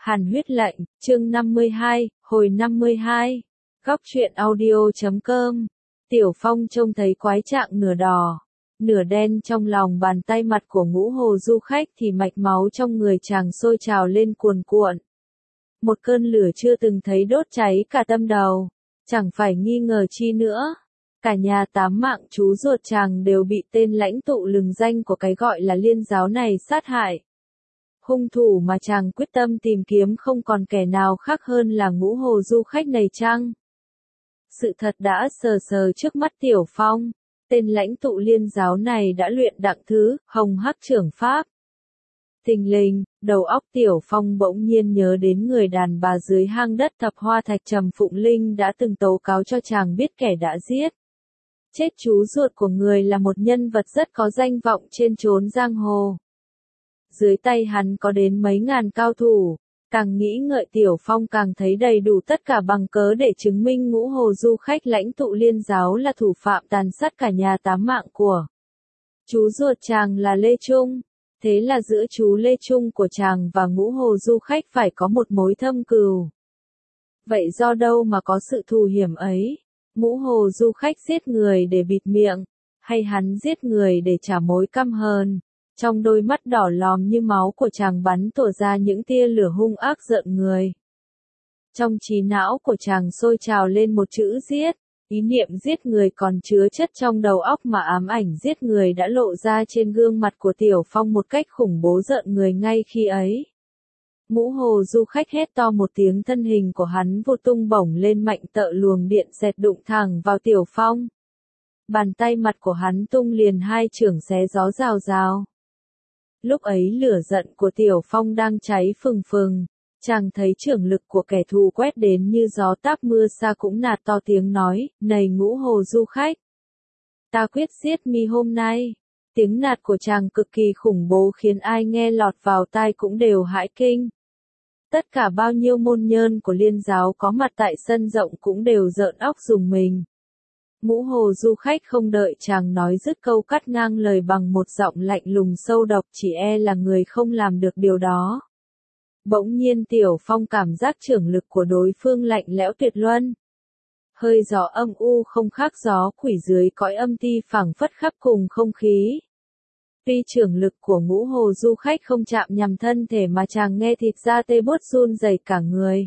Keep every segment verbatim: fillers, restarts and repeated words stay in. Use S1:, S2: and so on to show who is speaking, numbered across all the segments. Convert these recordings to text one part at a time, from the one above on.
S1: Hàn huyết lệnh, chương năm mươi hai, hồi năm mươi hai. Góc truyện audio chấm com. Tiểu Phong trông thấy quái trạng nửa đỏ, nửa đen trong lòng bàn tay mặt của Ngũ Hồ du khách thì mạch máu trong người chàng sôi trào lên cuồn cuộn. Một cơn lửa chưa từng thấy đốt cháy cả tâm đầu, chẳng phải nghi ngờ chi nữa. Cả nhà tám mạng chú ruột chàng đều bị tên lãnh tụ lừng danh của cái gọi là liên giáo này sát hại. Hung thủ mà chàng quyết tâm tìm kiếm không còn kẻ nào khác hơn là Ngũ Hồ du khách này chăng? Sự thật đã sờ sờ trước mắt Tiểu Phong, tên lãnh tụ liên giáo này đã luyện đặng thứ, hồng hắc trưởng pháp. Thình lình, đầu óc Tiểu Phong bỗng nhiên nhớ đến người đàn bà dưới hang đất thập hoa thạch Trầm Phụng Linh đã từng tố cáo cho chàng biết kẻ đã giết chết chú ruột của người là một nhân vật rất có danh vọng trên chốn giang hồ. Dưới tay hắn có đến mấy ngàn cao thủ, càng nghĩ ngợi Tiểu Phong càng thấy đầy đủ tất cả bằng cớ để chứng minh Ngũ Hồ du khách lãnh tụ liên giáo là thủ phạm tàn sát cả nhà tám mạng của chú ruột chàng là Lê Trung. Thế là giữa chú Lê Trung của chàng và Ngũ Hồ du khách phải có một mối thâm cừu. Vậy do đâu mà có sự thù hiểm ấy? Ngũ Hồ du khách giết người để bịt miệng, hay hắn giết người để trả mối căm hờn? Trong đôi mắt đỏ lòm như máu của chàng bắn tỏa ra những tia lửa hung ác rợn người. Trong trí não của chàng sôi trào lên một chữ giết, ý niệm giết người còn chứa chất trong đầu óc mà ám ảnh giết người đã lộ ra trên gương mặt của Tiểu Phong một cách khủng bố rợn người ngay khi ấy. Ngũ Hồ du khách hét to một tiếng, thân hình của hắn vô tung bổng lên mạnh tợ luồng điện xẹt đụng thẳng vào Tiểu Phong. Bàn tay mặt của hắn tung liền hai chưởng xé gió rào rào. Lúc ấy lửa giận của Tiểu Phong đang cháy phừng phừng, chàng thấy chưởng lực của kẻ thù quét đến như gió táp mưa xa cũng nạt to tiếng nói, này Ngũ Hồ du khách, ta quyết giết mi hôm nay. Tiếng nạt của chàng cực kỳ khủng bố khiến ai nghe lọt vào tai cũng đều hãi kinh. Tất cả bao nhiêu môn nhân của liên giáo có mặt tại sân rộng cũng đều rợn óc rùng mình. Ngũ Hồ du khách không đợi chàng nói dứt câu cắt ngang lời bằng một giọng lạnh lùng sâu độc, chỉ e là người không làm được điều đó. Bỗng nhiên Tiểu Phong cảm giác chưởng lực của đối phương lạnh lẽo tuyệt luân. Hơi gió âm u không khác gió quỷ dưới cõi âm ti phảng phất khắp cùng không khí. Tuy chưởng lực của Ngũ Hồ du khách không chạm nhằm thân thể mà chàng nghe thịt da tê buốt run rẩy cả người.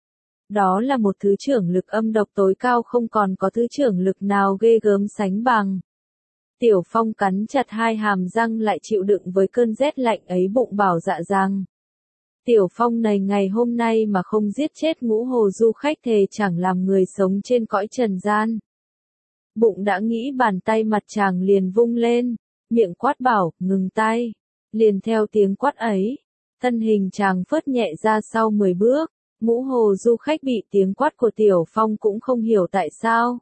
S1: Đó là một thứ chưởng lực âm độc tối cao, không còn có thứ chưởng lực nào ghê gớm sánh bằng. Tiểu Phong cắn chặt hai hàm răng lại chịu đựng với cơn rét lạnh ấy, bụng bảo dạ rằng Tiểu Phong này ngày hôm nay mà không giết chết Ngũ Hồ du khách thề chẳng làm người sống trên cõi trần gian. Bụng đã nghĩ, bàn tay mặt chàng liền vung lên, miệng quát bảo, ngừng tay. Liền theo tiếng quát ấy, thân hình chàng phớt nhẹ ra sau mười bước. Ngũ Hồ du khách bị tiếng quát của Tiểu Phong cũng không hiểu tại sao.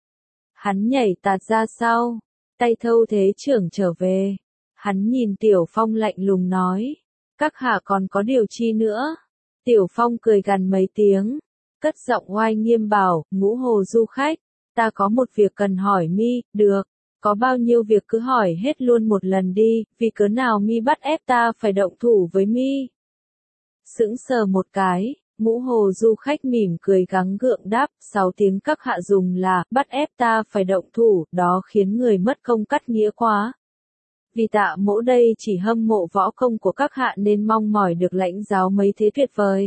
S1: Hắn nhảy tạt ra sau, tay thâu thế trưởng trở về. Hắn nhìn Tiểu Phong lạnh lùng nói, các hạ còn có điều chi nữa? Tiểu Phong cười gằn mấy tiếng, cất giọng oai nghiêm bảo, Ngũ Hồ du khách, ta có một việc cần hỏi mi. Được, có bao nhiêu việc cứ hỏi hết luôn một lần đi, vì cớ nào mi bắt ép ta phải động thủ với mi? Sững sờ một cái, Ngũ Hồ du khách mỉm cười gắng gượng đáp, sáu tiếng các hạ dùng là, bắt ép ta phải động thủ, đó khiến người mất công cắt nghĩa quá. Vì tạ mỗ đây chỉ hâm mộ võ công của các hạ nên mong mỏi được lãnh giáo mấy thế tuyệt vời.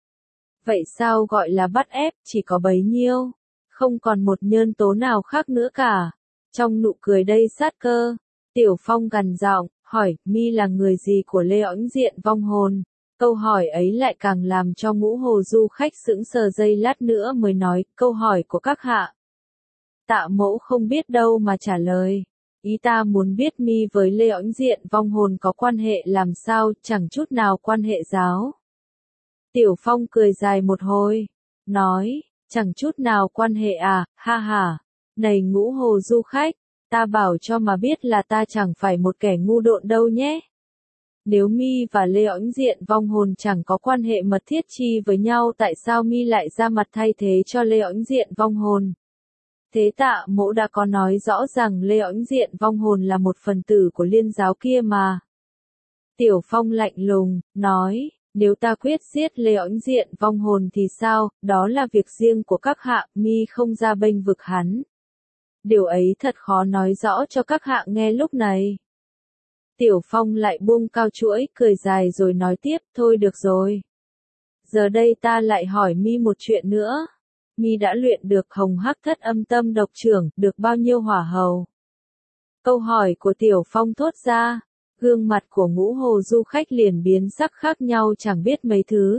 S1: Vậy sao gọi là bắt ép, chỉ có bấy nhiêu, không còn một nhân tố nào khác nữa cả. Trong nụ cười đầy sát cơ, Tiểu Phong gằn giọng, hỏi, mi là người gì của Lê Oãnh Diện vong hồn? Câu hỏi ấy lại càng làm cho Ngũ Hồ du khách sững sờ giây lát nữa mới nói, câu hỏi của các hạ. Tạ mỗ không biết đâu mà trả lời. Ý ta muốn biết mi với Lê Oãnh Diện vong hồn có quan hệ làm sao, chẳng chút nào quan hệ giáo. Tiểu Phong cười dài một hồi, nói, chẳng chút nào quan hệ à, ha ha. Này Ngũ Hồ du khách, ta bảo cho mà biết là ta chẳng phải một kẻ ngu độn đâu nhé. Nếu mi và Lê Oãnh Diện vong hồn chẳng có quan hệ mật thiết chi với nhau, tại sao mi lại ra mặt thay thế cho Lê Oãnh Diện vong hồn? Thế tạ mỗ đã có nói rõ rằng Lê Oãnh Diện vong hồn là một phần tử của liên giáo kia mà. Tiểu Phong lạnh lùng, nói, Nếu ta quyết giết Lê Oánh Diện vong hồn thì sao, đó là việc riêng của các hạ, mi không ra bênh vực hắn. Điều ấy thật khó nói rõ cho các hạ nghe lúc này. Tiểu Phong lại buông cao chuỗi, cười dài rồi nói tiếp, thôi được rồi. Giờ đây ta lại hỏi mi một chuyện nữa. Mi đã luyện được Hồng Hắc Thất Âm Tâm Độc Trưởng, được bao nhiêu hỏa hầu? Câu hỏi của Tiểu Phong thốt ra, gương mặt của Ngũ Hồ du khách liền biến sắc khác nhau chẳng biết mấy thứ.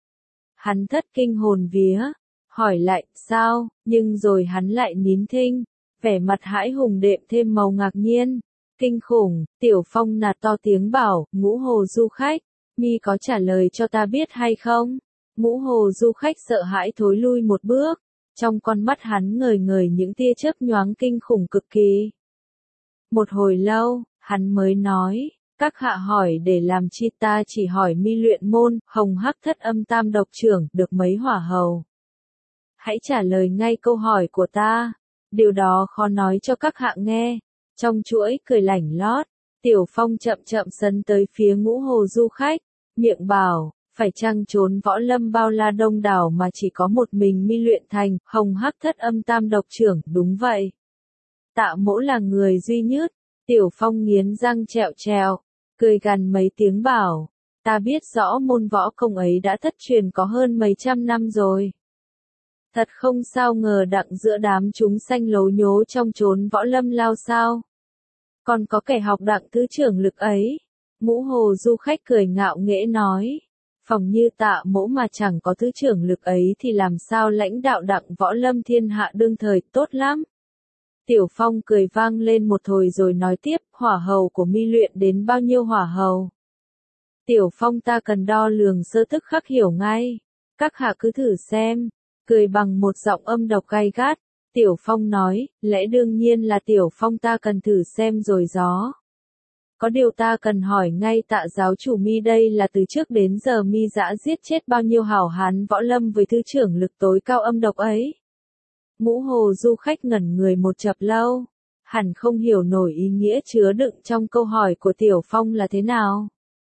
S1: Hắn thất kinh hồn vía, hỏi lại, sao, nhưng rồi hắn lại nín thinh, vẻ mặt hãi hùng đệm thêm màu ngạc nhiên. Kinh khủng, Tiểu Phong nạt to tiếng bảo, Ngũ Hồ du khách, mi có trả lời cho ta biết hay không? Ngũ Hồ du khách sợ hãi thối lui một bước, trong con mắt hắn ngời ngời những tia chớp nhoáng kinh khủng cực kỳ. Một hồi lâu, hắn mới nói, các hạ hỏi để làm chi, ta chỉ hỏi mi luyện môn, Hồng Hắc Thất Âm Tam Độc Trưởng, được mấy hỏa hầu? Hãy trả lời ngay câu hỏi của ta, điều đó khó nói cho các hạ nghe. Trong chuỗi cười lảnh lót, Tiểu Phong chậm chậm sấn tới phía Ngũ Hồ du khách, miệng bảo, phải chăng trốn võ lâm bao la đông đảo mà chỉ có một mình mi luyện thành Hồng Hắc Thất Âm Tam Độc Trưởng, đúng vậy. Tạ Mỗ là người duy nhất. Tiểu Phong nghiến răng trẹo trèo, cười gằn mấy tiếng bảo, ta biết rõ môn võ công ấy đã thất truyền có hơn mấy trăm năm rồi. Thật không sao ngờ đặng giữa đám chúng sanh lố nhố trong chốn võ lâm lao sao. Còn có kẻ học đặng thứ trưởng lực ấy. Ngũ Hồ du khách cười ngạo nghễ nói, phòng như Tạ Mỗ mà chẳng có thứ trưởng lực ấy thì làm sao lãnh đạo đặng võ lâm thiên hạ đương thời, tốt lắm. Tiểu Phong cười vang lên một hồi rồi nói tiếp, hỏa hầu của mi luyện đến bao nhiêu hỏa hầu? Tiểu Phong ta cần đo lường sơ thức khắc hiểu ngay. Các hạ cứ thử xem. Cười bằng một giọng âm độc gay gắt. Tiểu Phong nói, lẽ đương nhiên là Tiểu Phong ta cần thử xem rồi gió. Có điều ta cần hỏi ngay Tạ giáo chủ mi đây là từ trước đến giờ mi dã giết chết bao nhiêu hảo hán võ lâm với thứ trưởng lực tối cao âm độc ấy? Ngũ Hồ du khách ngẩn người một chập lâu, hẳn không hiểu nổi ý nghĩa chứa đựng trong câu hỏi của Tiểu Phong là thế nào.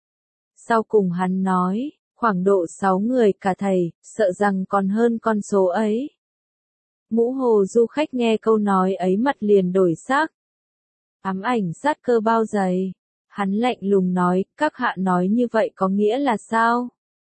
S1: Sau cùng hắn nói, khoảng độ sáu người cả thầy, sợ rằng còn hơn con số ấy. Ngũ Hồ du khách nghe câu nói ấy mặt liền đổi sắc. Ám ảnh sát cơ bao dày. Hắn lạnh lùng nói, các hạ nói như vậy có nghĩa là sao?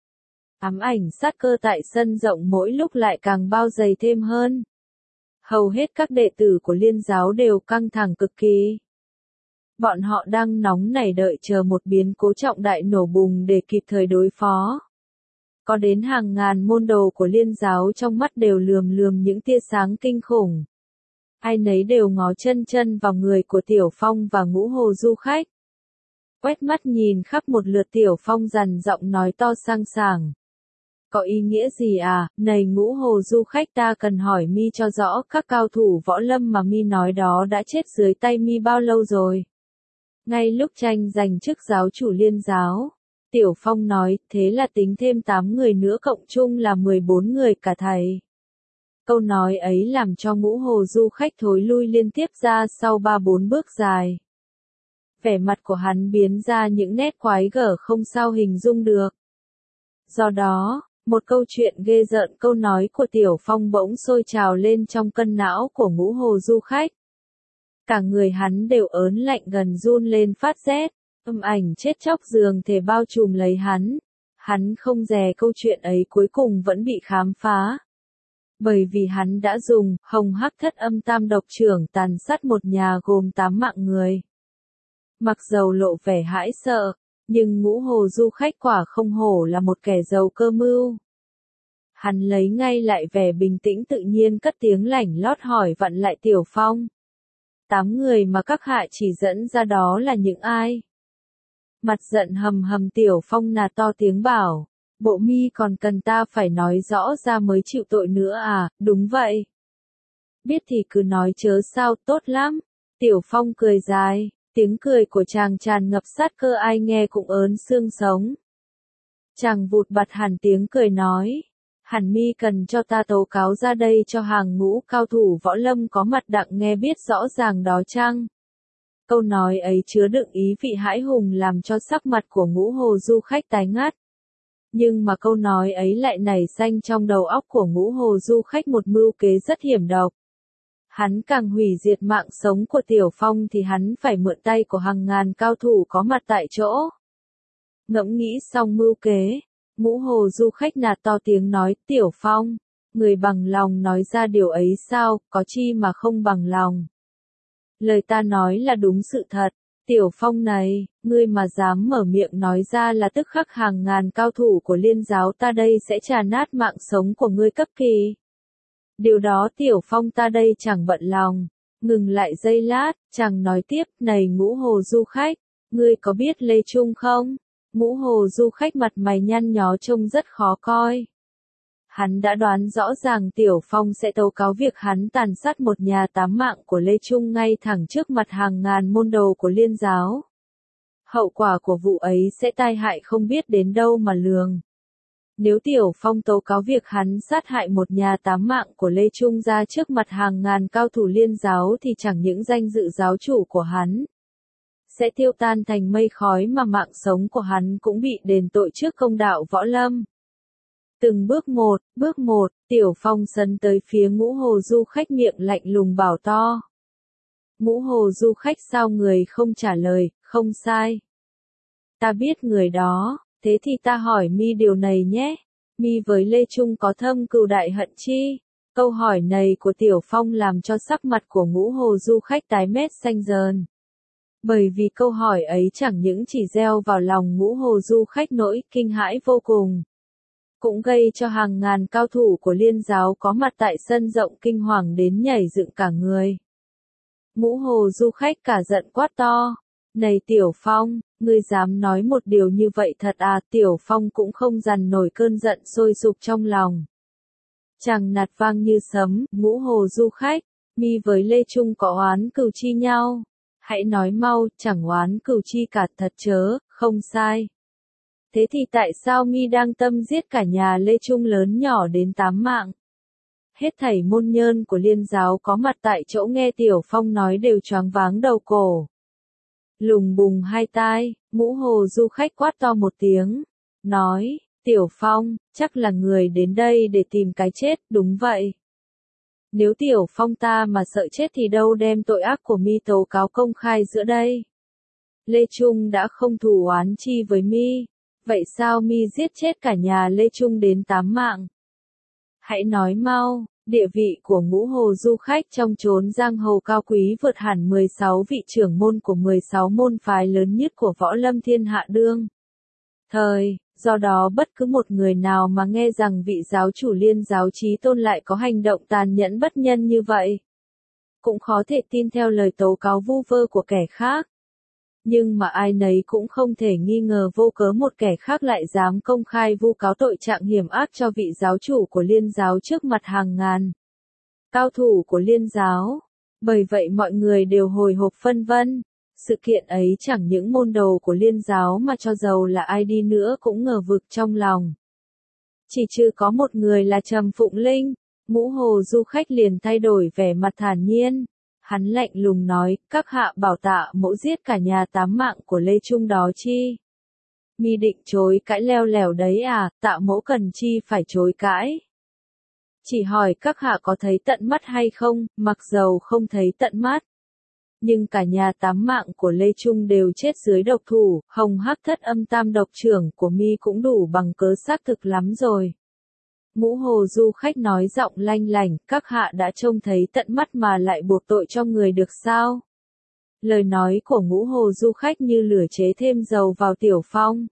S1: Ám ảnh sát cơ tại sân rộng mỗi lúc lại càng bao dày thêm hơn. Hầu hết các đệ tử của Liên giáo đều căng thẳng cực kỳ. Bọn họ đang nóng nảy đợi chờ một biến cố trọng đại nổ bùng để kịp thời đối phó. Có đến hàng ngàn môn đồ của Liên giáo trong mắt đều lườm lườm những tia sáng kinh khủng. Ai nấy đều ngó chân chân vào người của Tiểu Phong và Ngũ Hồ du khách. Quét mắt nhìn khắp một lượt, Tiểu Phong dằn giọng nói to sang sảng. Có ý nghĩa gì à, này Ngũ Hồ du khách, ta cần hỏi mi cho rõ các cao thủ võ lâm mà mi nói đó đã chết dưới tay mi bao lâu rồi? Ngay lúc tranh giành chức giáo chủ Liên giáo, Tiểu Phong nói, thế là tính thêm tám người nữa cộng chung là mười bốn người cả thầy. Câu nói ấy làm cho Ngũ Hồ du khách thối lui liên tiếp ra sau ba bốn bước dài. Vẻ mặt của hắn biến ra những nét quái gở không sao hình dung được. Do đó, một câu chuyện ghê rợn, câu nói của Tiểu Phong bỗng sôi trào lên trong cân não của Ngũ Hồ du khách. Cả người hắn đều ớn lạnh gần run lên phát rét, âm ảnh chết chóc dường thể bao trùm lấy hắn. Hắn không dè câu chuyện ấy cuối cùng vẫn bị khám phá. Bởi vì hắn đã dùng Hồng Hắc Thất Âm Tam Độc Trưởng tàn sát một nhà gồm tám mạng người. Mặc dầu lộ vẻ hãi sợ, nhưng Ngũ Hồ du khách quả không hổ là một kẻ giàu cơ mưu. Hắn lấy ngay lại vẻ bình tĩnh tự nhiên cất tiếng lảnh lót hỏi vặn lại Tiểu Phong. Tám người mà các hạ chỉ dẫn ra đó là những ai? Mặt giận hầm hầm, Tiểu Phong nạt to tiếng bảo, bộ mi còn cần ta phải nói rõ ra mới chịu tội nữa à, đúng vậy. Biết thì cứ nói chớ sao, tốt lắm. Tiểu Phong cười dài, tiếng cười của chàng tràn ngập sát cơ, ai nghe cũng ớn xương sống. Chàng vụt bặt hẳn tiếng cười nói, hẳn mi cần cho ta tố cáo ra đây cho hàng ngũ cao thủ võ lâm có mặt đặng nghe biết rõ ràng đó chăng? Câu nói ấy chứa đựng ý vị hãi hùng làm cho sắc mặt của Ngũ Hồ du khách tái ngắt. Nhưng mà câu nói ấy lại nảy sinh trong đầu óc của Ngũ Hồ Du Khách một mưu kế rất hiểm độc. Hắn càng hủy diệt mạng sống của Tiểu Phong thì hắn phải mượn tay của hàng ngàn cao thủ có mặt tại chỗ. Ngẫm nghĩ xong mưu kế, Ngũ Hồ Du Khách nạt to tiếng nói, Tiểu Phong, người bằng lòng nói ra điều ấy sao, có chi mà không bằng lòng. Lời ta nói là đúng sự thật, Tiểu Phong này, ngươi mà dám mở miệng nói ra là tức khắc hàng ngàn cao thủ của liên giáo ta đây sẽ trà nát mạng sống của ngươi cấp kỳ. Điều đó Tiểu Phong ta đây chẳng bận lòng. Ngừng lại giây lát, chàng nói tiếp, này Ngũ Hồ Du Khách, ngươi có biết Lê Trung không? Ngũ Hồ Du Khách mặt mày nhăn nhó trông rất khó coi. Hắn đã đoán rõ ràng Tiểu Phong sẽ tố cáo việc hắn tàn sát một nhà tám mạng của Lê Trung ngay thẳng trước mặt hàng ngàn môn đồ của liên giáo. Hậu quả của vụ ấy sẽ tai hại không biết đến đâu mà lường. Nếu Tiểu Phong tố cáo việc hắn sát hại một nhà tám mạng của Lê Trung ra trước mặt hàng ngàn cao thủ liên giáo thì chẳng những danh dự giáo chủ của hắn sẽ tiêu tan thành mây khói mà mạng sống của hắn cũng bị đền tội trước công đạo võ lâm. Từng bước một, bước một, Tiểu Phong sấn tới phía Ngũ Hồ Du Khách miệng lạnh lùng bảo to. Ngũ Hồ Du Khách sao người không trả lời, không sai. Ta biết người đó, thế thì ta hỏi mi điều này nhé, mi với Lê Trung có thâm cừu đại hận chi? Câu hỏi này của Tiểu Phong làm cho sắc mặt của Ngũ Hồ Du Khách tái mét xanh dờn. Bởi vì câu hỏi ấy chẳng những chỉ gieo vào lòng Ngũ Hồ Du Khách nỗi kinh hãi vô cùng, cũng gây cho hàng ngàn cao thủ của liên giáo có mặt tại sân rộng kinh hoàng đến nhảy dựng cả người. Ngũ Hồ Du Khách cả giận quát to, này Tiểu Phong, ngươi dám nói một điều như vậy thật à? Tiểu Phong cũng không dằn nổi cơn giận sôi sục trong lòng. Chàng nạt vang như sấm, Ngũ Hồ Du Khách, mi với Lê Trung có oán cừu chi nhau? Hãy nói mau, chẳng oán cừu chi cả thật chớ, không sai. Thế thì tại sao mi đang tâm giết cả nhà Lê Trung lớn nhỏ đến tám mạng? Hết thảy môn nhân của liên giáo có mặt tại chỗ nghe Tiểu Phong nói đều choáng váng đầu cổ. Lùng bùng hai tai, Ngũ Hồ Du Khách quát to một tiếng, nói, Tiểu Phong, chắc là người đến đây để tìm cái chết, đúng vậy. Nếu Tiểu Phong ta mà sợ chết thì đâu đem tội ác của mi tố cáo công khai giữa đây. Lê Trung đã không thù oán chi với mi, vậy sao mi giết chết cả nhà Lê Trung đến tám mạng? Hãy nói mau, địa vị của Ngũ Hồ Du Khách trong chốn giang hồ cao quý vượt hẳn mười sáu vị trưởng môn của mười sáu môn phái lớn nhất của võ lâm thiên hạ đương thời, do đó bất cứ một người nào mà nghe rằng vị giáo chủ liên giáo Chí Tôn lại có hành động tàn nhẫn bất nhân như vậy, cũng khó thể tin theo lời tố cáo vu vơ của kẻ khác. Nhưng mà ai nấy cũng không thể nghi ngờ vô cớ một kẻ khác lại dám công khai vu cáo tội trạng hiểm ác cho vị giáo chủ của liên giáo trước mặt hàng ngàn cao thủ của liên giáo. Bởi vậy mọi người đều hồi hộp phân vân. Sự kiện ấy chẳng những môn đồ của liên giáo mà cho dầu là ai đi nữa cũng ngờ vực trong lòng. Chỉ trừ có một người là Trầm Phụng Linh, Ngũ Hồ Du Khách liền thay đổi vẻ mặt thản nhiên. Hắn lạnh lùng nói, các hạ bảo Tạ Mỗ giết cả nhà tám mạng của Lê Trung đó chi? Mi định chối cãi leo lẻo đấy à? Tạ Mỗ cần chi phải chối cãi? Chỉ hỏi các hạ có thấy tận mắt hay không? Mặc dầu không thấy tận mắt, nhưng cả nhà tám mạng của Lê Trung đều chết dưới độc thủ, Hồng Hắc Thất Âm Tam độc trưởng của mi cũng đủ bằng cớ xác thực lắm rồi. Ngũ Hồ Du Khách nói giọng lanh lảnh, các hạ đã trông thấy tận mắt mà lại buộc tội cho người được sao? Lời nói của Ngũ Hồ Du Khách như lửa chế thêm dầu vào Tiểu Phong.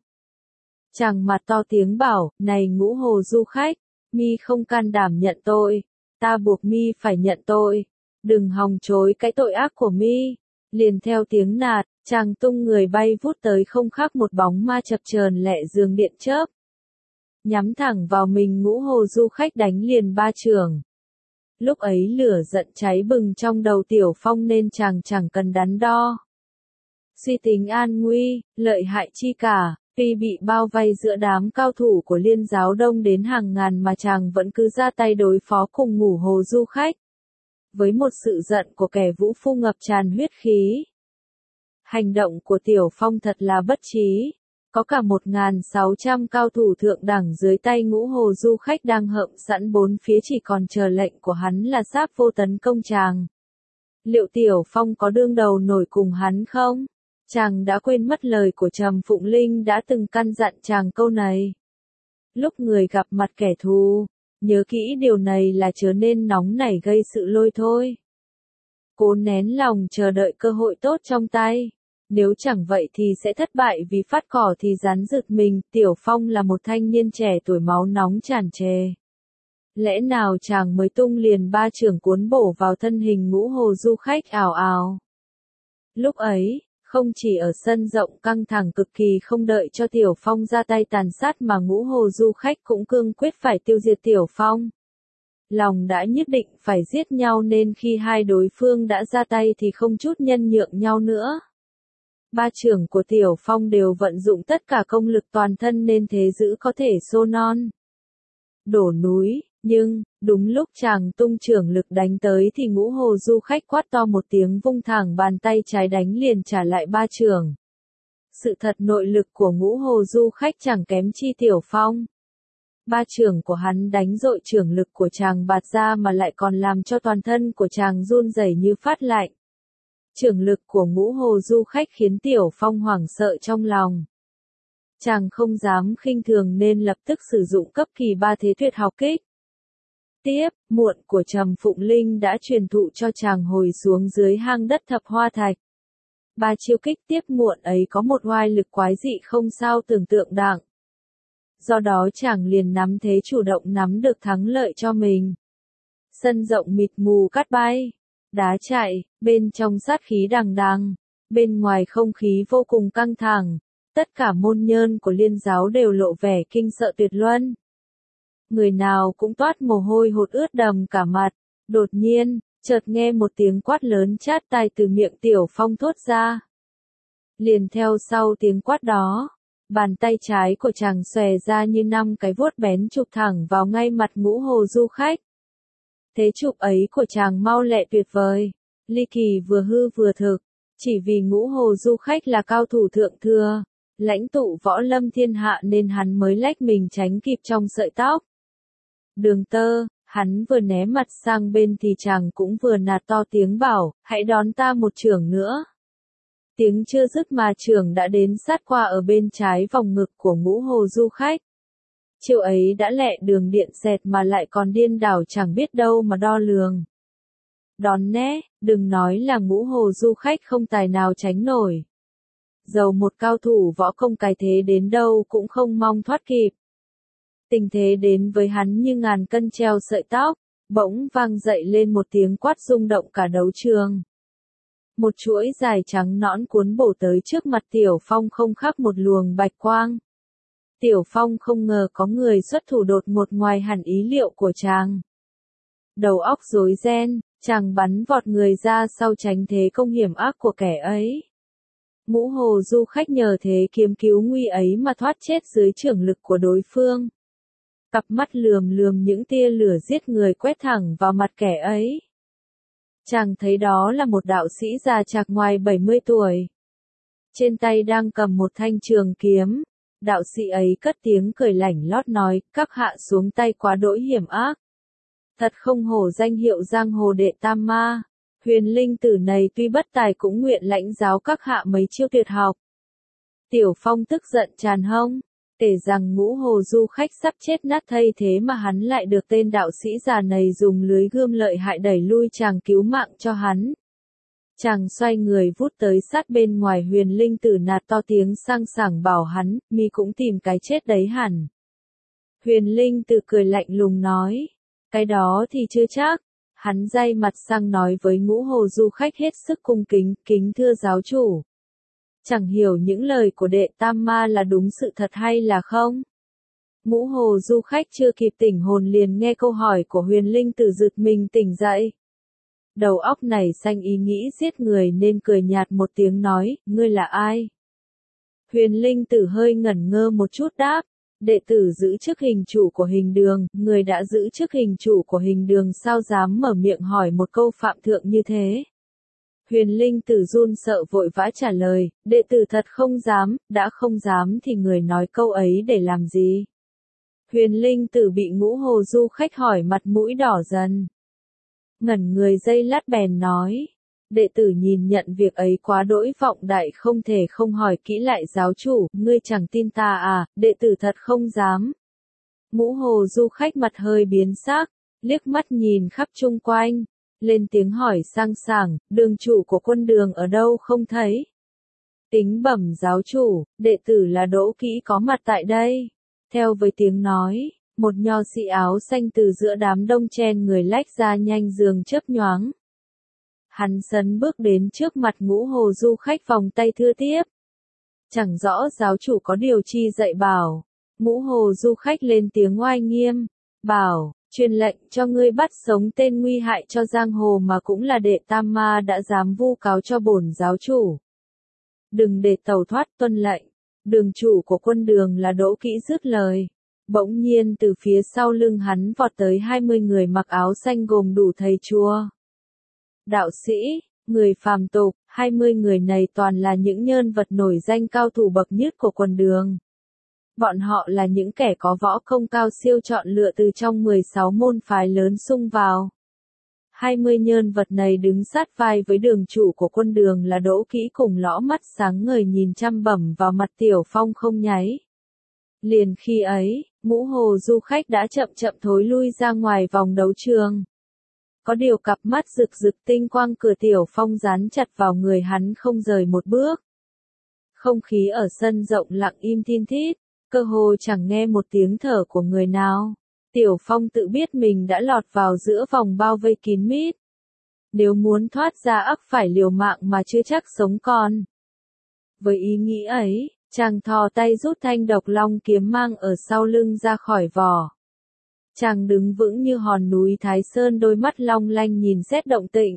S1: Chàng mặt to tiếng bảo, này Ngũ Hồ Du Khách, mi không can đảm nhận tội, ta buộc mi phải nhận tội. Đừng hòng chối cái tội ác của mi. Liền theo tiếng nạt, chàng tung người bay vút tới không khác một bóng ma chập chờn lẹ dường điện chớp. Nhắm thẳng vào mình Ngũ Hồ Du Khách đánh liền ba chưởng. Lúc ấy lửa giận cháy bừng trong đầu Tiểu Phong nên chàng chẳng cần đắn đo. Suy tính an nguy, lợi hại chi cả, tuy bị bao vây giữa đám cao thủ của liên giáo đông đến hàng ngàn mà chàng vẫn cứ ra tay đối phó cùng Ngũ Hồ Du Khách. Với một sự giận của kẻ vũ phu ngập tràn huyết khí. Hành động của Tiểu Phong thật là bất trí. Có cả một nghìn sáu trăm cao thủ thượng đẳng dưới tay Ngũ Hồ Du Khách đang hậm sẵn bốn phía chỉ còn chờ lệnh của hắn là Sáp Vô tấn công chàng. Liệu Tiểu Phong có đương đầu nổi cùng hắn không? Chàng đã quên mất lời của Trầm Phụng Linh đã từng căn dặn chàng câu này. Lúc người gặp mặt kẻ thù, nhớ kỹ điều này là chớ nên nóng nảy gây sự lôi thôi. Cố nén lòng chờ đợi cơ hội tốt trong tay. Nếu chẳng vậy thì sẽ thất bại vì phát cỏ thì rắn rực mình. Tiểu Phong là một thanh niên trẻ tuổi máu nóng tràn trề. Lẽ nào chàng mới tung liền ba chưởng cuốn bổ vào thân hình Ngũ Hồ Du Khách ảo ảo. Lúc ấy, không chỉ ở sân rộng căng thẳng cực kỳ không đợi cho Tiểu Phong ra tay tàn sát mà Ngũ Hồ Du Khách cũng cương quyết phải tiêu diệt Tiểu Phong. Lòng đã nhất định phải giết nhau nên khi hai đối phương đã ra tay thì không chút nhân nhượng nhau nữa. Ba chưởng của Tiểu Phong đều vận dụng tất cả công lực toàn thân nên thế giữ có thể xô non. Đổ núi, nhưng, đúng lúc chàng tung chưởng lực đánh tới thì Ngũ Hồ Du Khách quát to một tiếng vung thẳng bàn tay trái đánh liền trả lại ba chưởng. Sự thật nội lực của Ngũ Hồ Du Khách chẳng kém chi Tiểu Phong. Ba chưởng của hắn đánh dội chưởng lực của chàng bạt ra mà lại còn làm cho toàn thân của chàng run rẩy như phát lạnh. Chưởng lực của Ngũ Hồ Du Khách khiến Tiểu Phong hoảng sợ trong lòng. Chàng không dám khinh thường nên lập tức sử dụng cấp kỳ ba thế tuyệt học kích. Tiếp, muộn của Trầm Phụng Linh đã truyền thụ cho chàng hồi xuống dưới hang đất thập hoa thạch. Ba chiêu kích tiếp muộn ấy có một oai lực quái dị không sao tưởng tượng đặng. Do đó chàng liền nắm thế chủ động nắm được thắng lợi cho mình. Sân rộng mịt mù cát bay, đá chạy, bên trong sát khí đằng đằng, bên ngoài không khí vô cùng căng thẳng, tất cả môn nhân của liên giáo đều lộ vẻ kinh sợ tuyệt luân. Người nào cũng toát mồ hôi hột ướt đầm cả mặt, đột nhiên, chợt nghe một tiếng quát lớn chát tai từ miệng Tiểu Phong thốt ra. Liền theo sau tiếng quát đó, bàn tay trái của chàng xòe ra như năm cái vuốt bén chụp thẳng vào ngay mặt Ngũ Hồ Du Khách. Thế chụp ấy của chàng mau lẹ tuyệt vời, ly kỳ vừa hư vừa thực, chỉ vì Ngũ Hồ Du Khách là cao thủ thượng thừa, lãnh tụ võ lâm thiên hạ nên hắn mới lách mình tránh kịp trong sợi tóc. Đường tơ, hắn vừa né mặt sang bên thì chàng cũng vừa nạt to tiếng bảo, hãy đón ta một chưởng nữa. Tiếng chưa dứt mà chưởng đã đến sát qua ở bên trái vòng ngực của Ngũ Hồ Du Khách. Chiêu ấy đã lẹ đường điện xẹt mà lại còn điên đảo chẳng biết đâu mà đo lường. Đón né, đừng nói là Ngũ Hồ Du Khách không tài nào tránh nổi. Dầu một cao thủ võ công cái thế đến đâu cũng không mong thoát kịp. Tình thế đến với hắn như ngàn cân treo sợi tóc, bỗng vang dậy lên một tiếng quát rung động cả đấu trường. Một chuỗi dài trắng nõn cuốn bổ tới trước mặt Tiểu Phong không khác một luồng bạch quang. Tiểu Phong không ngờ có người xuất thủ đột ngột ngoài hẳn ý liệu của chàng. Đầu óc rối ren, chàng bắn vọt người ra sau tránh thế công hiểm ác của kẻ ấy. Ngũ Hồ Du Khách nhờ thế kiếm cứu nguy ấy mà thoát chết dưới chưởng lực của đối phương. Cặp mắt lườm lườm những tia lửa giết người quét thẳng vào mặt kẻ ấy. Chàng thấy đó là một đạo sĩ già chạc ngoài bảy mươi tuổi. Trên tay đang cầm một thanh trường kiếm. Đạo sĩ ấy cất tiếng cười lảnh lót nói, các hạ xuống tay quá đỗi hiểm ác. Thật không hổ danh hiệu giang hồ đệ tam ma. Huyền linh tử này tuy bất tài cũng nguyện lãnh giáo các hạ mấy chiêu tuyệt học. Tiểu Phong tức giận tràn hông. Kể rằng Ngũ Hồ Du Khách sắp chết nát thây thế mà hắn lại được tên đạo sĩ già này dùng lưới gươm lợi hại đẩy lui chàng cứu mạng cho hắn. Chàng xoay người vút tới sát bên ngoài huyền linh tử nạt to tiếng sang sảng bảo hắn, mi cũng tìm cái chết đấy hẳn. Huyền linh tử cười lạnh lùng nói, cái đó thì chưa chắc. Hắn day mặt sang nói với Ngũ Hồ Du Khách hết sức cung kính, kính thưa giáo chủ. Chẳng hiểu những lời của đệ tam ma là đúng sự thật hay là không? Ngũ Hồ Du Khách chưa kịp tỉnh hồn liền nghe câu hỏi của huyền linh tử giật mình tỉnh dậy. Đầu óc nảy xanh ý nghĩ giết người nên cười nhạt một tiếng nói, ngươi là ai? Huyền linh tử hơi ngẩn ngơ một chút đáp, đệ tử giữ chức hình chủ của hình đường, người đã giữ chức hình chủ của hình đường sao dám mở miệng hỏi một câu phạm thượng như thế? Huyền Linh Tử run sợ vội vã trả lời, đệ tử thật không dám, đã không dám thì người nói câu ấy để làm gì. Huyền Linh Tử bị Ngũ Hồ Du khách hỏi mặt mũi đỏ dần. Ngẩn người giây lát bèn nói, đệ tử nhìn nhận việc ấy quá đỗi vọng đại không thể không hỏi kỹ lại giáo chủ, ngươi chẳng tin ta à, đệ tử thật không dám. Ngũ Hồ Du khách mặt hơi biến sắc, liếc mắt nhìn khắp chung quanh, lên tiếng hỏi sang sảng, đường chủ của quân đường ở đâu không thấy. Kính bẩm giáo chủ, đệ tử là Đỗ Kỹ có mặt tại đây. Theo với tiếng nói, một nho sĩ áo xanh từ giữa đám đông chen người lách ra nhanh dường chớp nhoáng. Hắn sấn bước đến trước mặt Ngũ Hồ Du khách vòng tay thưa tiếp. Chẳng rõ giáo chủ có điều chi dạy bảo. Ngũ Hồ Du khách lên tiếng oai nghiêm, bảo, truyền lệnh cho ngươi bắt sống tên nguy hại cho giang hồ mà cũng là đệ tam ma đã dám vu cáo cho bổn giáo chủ. Đừng để tẩu thoát, tuân lệnh. Đường chủ của quân đường là Đỗ Kỹ dứt lời. Bỗng nhiên từ phía sau lưng hắn vọt tới hai mươi người mặc áo xanh gồm đủ thầy chùa, đạo sĩ, người phàm tục, hai mươi người này toàn là những nhân vật nổi danh cao thủ bậc nhất của quân đường. Bọn họ là những kẻ có võ công cao siêu chọn lựa từ trong mười sáu môn phái lớn xung vào. hai mươi nhân vật này đứng sát vai với đường chủ của quân đường là Đỗ Kỹ cùng lõ mắt sáng ngời nhìn chăm bẩm vào mặt Tiểu Phong không nháy. Liền khi ấy, Ngũ Hồ Du khách đã chậm chậm thối lui ra ngoài vòng đấu trường. Có điều cặp mắt rực rực tinh quang cửa Tiểu Phong dán chặt vào người hắn không rời một bước. Không khí ở sân rộng lặng im thin thít, cơ hồ chẳng nghe một tiếng thở của người nào. Tiểu Phong tự biết mình đã lọt vào giữa vòng bao vây kín mít. Nếu muốn thoát ra ắt phải liều mạng mà chưa chắc sống còn. Với ý nghĩ ấy, chàng thò tay rút thanh độc long kiếm mang ở sau lưng ra khỏi vỏ. Chàng đứng vững như hòn núi Thái Sơn, đôi mắt long lanh nhìn xét động tĩnh.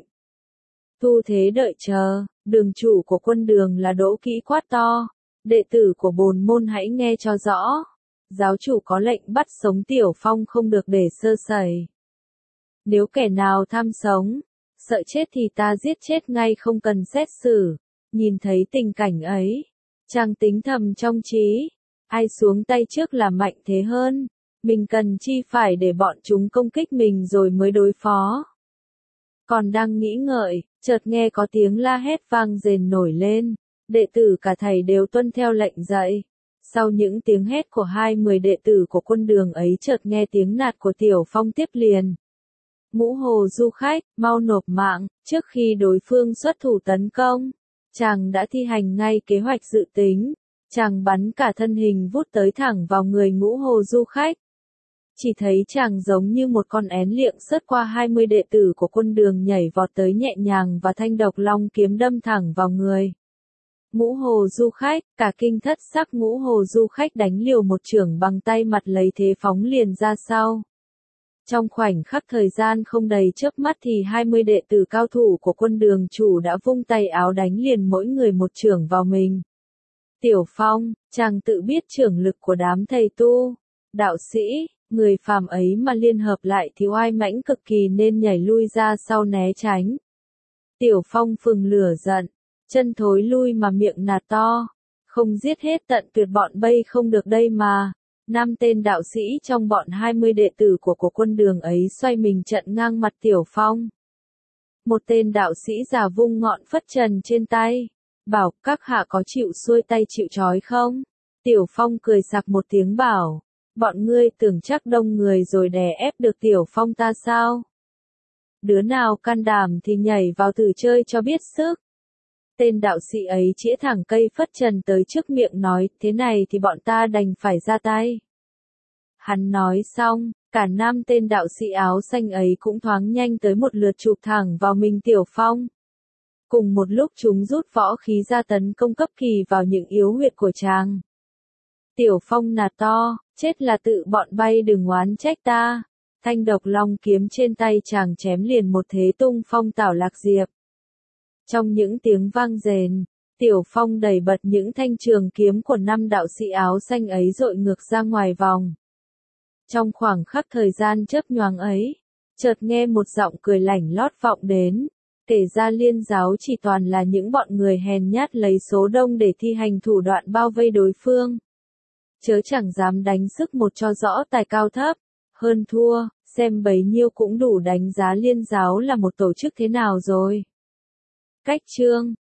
S1: Tu thế đợi chờ, đường chủ của quân đường là Đỗ Kỹ quát to. Đệ tử của bồn môn hãy nghe cho rõ. Giáo chủ có lệnh bắt sống Tiểu Phong không được để sơ sẩy. Nếu kẻ nào tham sống, sợ chết thì ta giết chết ngay không cần xét xử. Nhìn thấy tình cảnh ấy, chàng tính thầm trong trí, ai xuống tay trước là mạnh thế hơn, mình cần chi phải để bọn chúng công kích mình rồi mới đối phó. Còn đang nghĩ ngợi, chợt nghe có tiếng la hét vang rền nổi lên, đệ tử cả thầy đều tuân theo lệnh dạy. Sau những tiếng hét của hai mươi đệ tử của quân đường ấy chợt nghe tiếng nạt của Tiểu Phong tiếp liền. Ngũ Hồ Du khách, mau nộp mạng, trước khi đối phương xuất thủ tấn công. Chàng đã thi hành ngay kế hoạch dự tính, chàng bắn cả thân hình vút tới thẳng vào người Ngũ Hồ Du khách. Chỉ thấy chàng giống như một con én liệng sớt qua hai mươi đệ tử của quân đường nhảy vọt tới nhẹ nhàng và thanh độc long kiếm đâm thẳng vào người. Ngũ Hồ Du khách, cả kinh thất sắc. Ngũ Hồ Du khách đánh liều một chưởng bằng tay mặt lấy thế phóng liền ra sau. Trong khoảnh khắc thời gian không đầy chớp mắt thì hai mươi đệ tử cao thủ của quân đường chủ đã vung tay áo đánh liền mỗi người một chưởng vào mình. Tiểu Phong, chàng tự biết chưởng lực của đám thầy tu, đạo sĩ, người phàm ấy mà liên hợp lại thì oai mãnh cực kỳ nên nhảy lui ra sau né tránh. Tiểu Phong phừng lửa giận, chân thối lui mà miệng nạt to, không giết hết tận tuyệt bọn bây không được đây mà. Năm tên đạo sĩ trong bọn hai mươi đệ tử của của quân đường ấy xoay mình chặn ngang mặt Tiểu Phong. Một tên đạo sĩ già vung ngọn phất trần trên tay, bảo các hạ có chịu xuôi tay chịu trói không? Tiểu Phong cười sặc một tiếng bảo, bọn ngươi tưởng chắc đông người rồi đè ép được Tiểu Phong ta sao? Đứa nào can đảm thì nhảy vào thử chơi cho biết sức. Tên đạo sĩ ấy chĩa thẳng cây phất trần tới trước miệng nói, thế này thì bọn ta đành phải ra tay. Hắn nói xong, cả năm tên đạo sĩ áo xanh ấy cũng thoáng nhanh tới một lượt chụp thẳng vào mình Tiểu Phong. Cùng một lúc chúng rút võ khí ra tấn công cấp kỳ vào những yếu huyệt của chàng. Tiểu Phong nạt to, chết là tự bọn bay đừng oán trách ta. Thanh độc long kiếm trên tay chàng chém liền một thế tung phong tảo lạc diệp. Trong những tiếng vang rền, Tiểu Phong đẩy bật những thanh trường kiếm của năm đạo sĩ áo xanh ấy dội ngược ra ngoài vòng. Trong khoảng khắc thời gian chớp nhoáng ấy, chợt nghe một giọng cười lảnh lót vọng đến. Kể ra liên giáo chỉ toàn là những bọn người hèn nhát lấy số đông để thi hành thủ đoạn bao vây đối phương. Chớ chẳng dám đánh sức một cho rõ tài cao thấp, hơn thua, xem bấy nhiêu cũng đủ đánh giá liên giáo là một tổ chức thế nào rồi. Cách chương